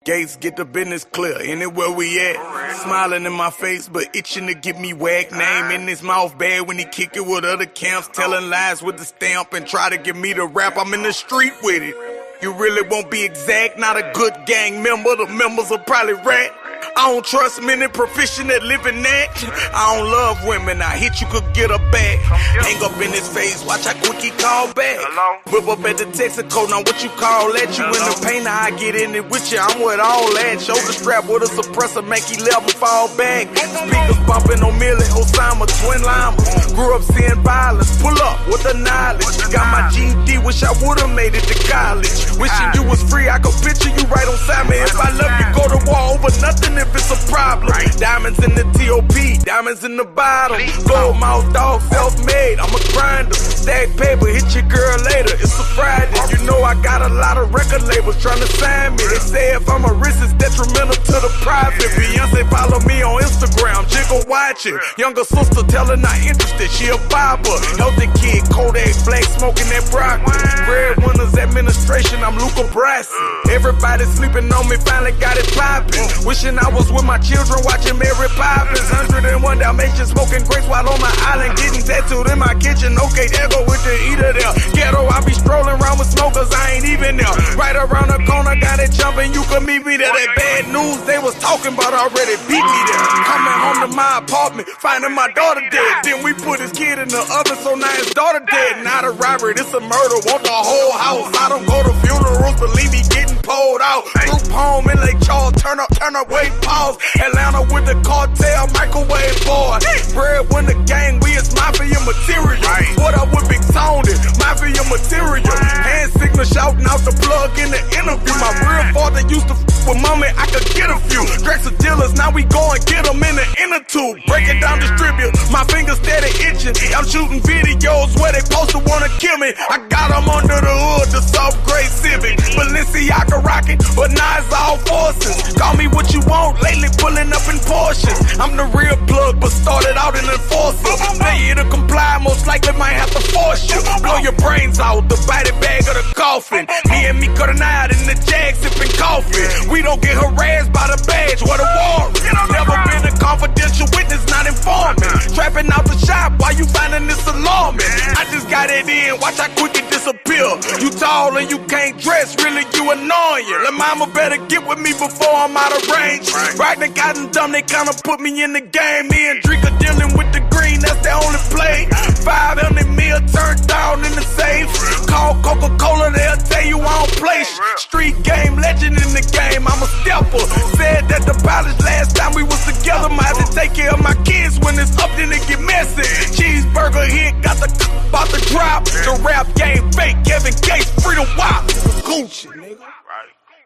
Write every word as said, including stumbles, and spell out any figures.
Gates, get the business clear, anywhere we at. Smiling in my face, but itching to get me whack. Name in his mouth bad when he kick it with other camps. Telling lies with the stamp and try to get me to rap. I'm in the street with it. You really won't be exact, not a good gang member. The members will probably rat. I don't trust many proficient at living that. I don't love women, I hit you could get her back. Hang up in his face, watch how quick he call back. Whip up at the Texaco, now what you call that? You in the paint, I get in it with you, I'm with all that. Shoulder strap with a suppressor, make he level fall back. Speakers bumping on Millie, Osama, twin llamas. Grew up seeing violence, pull up with the knowledge. Got my G E D, wish I would've made it to college. Wishing you was free, I could picture you right on side me. If I love you, go to war over nothing if it's a problem. Diamonds in the T O P, diamonds in the bottom. Gold mouth dog, self-made, I'm a grinder. Stack paper, hit your girl later, it's a Friday. You know I got a lot of record labels trying to sign me. They say if I'm a risk, it's detrimental to the profit. Beyonce follow me on Instagram, jiggle watching. Younger sister telling not interested, she a barber. Healthy kid, Kodak Black, smoking that broccoli. Breadwinners administration, I'm Luca Brasi. Everybody sleeping on me, finally got it poppin'. Wishing I was with my children, watching Mary Poppins. one oh one Dalmatians, smoking grapes while on my island, getting tattooed in my kitchen. Okay, there go with the eater there. Ghetto, I be strolling around with smokers, I ain't even there. Right around the corner, got it jumping, you can meet me there. That bad news they was talking about already beat me there. Coming home to my apartment, finding my daughter dead. Then we put his kid in the oven, so now his daughter dead. Not a robbery, this a murder, want the whole house. I don't go to funerals, believe me, getting pulled out. Group home in Lake Charles, turn up, turn up, wait, pause. Atlanta with the cartel, microwave boy. Bread when the gang, we is mafia material. What up with Big Tony, mafia material. Hand signal shouting out the plug in the interview. My real father used to f with mommy, I could get a few. Drexel dealers, now we go and get them in the inner tube. Break it down, distribute, my fingers steady itching. I'm shooting videos where they supposed to wanna kill me. I got them under the hood, the soft gray Civic. Balenciaga rocking, but now it's all forces. Call me what you want, lately pulling up in Porsches. I'm the real plug, but started out in enforcer. Failure to comply, most likely might have to force you. Blow your brains out, the body bag of the coffin. Me and me cutting out in the jag, sipping coffee. We don't get harassed by the badge, what a warrant. Never been a confidential witness, not informant. Trapping out the shop, why you finding this alarming? I just got it in, watch how quick it disappear. You tall and you can't dress, really you annoying. La mama better get with me before I'm out of range. Right, they got them dumb, they kinda put me in the game. Me and Drake are dealing with the green, that's the only play. five hundred mil turned down in the safe. Call Coca-Cola, they'll tell you I don't play. Street game, legend in the game, I'm a stepper. Said that the pilots last time we was together. Might have to take care of my kids when it's up, then it get messy. Cheeseburger hit, got the about to drop. The rap game fake, Kevin Gates, freedom wop. Gucci, nigga.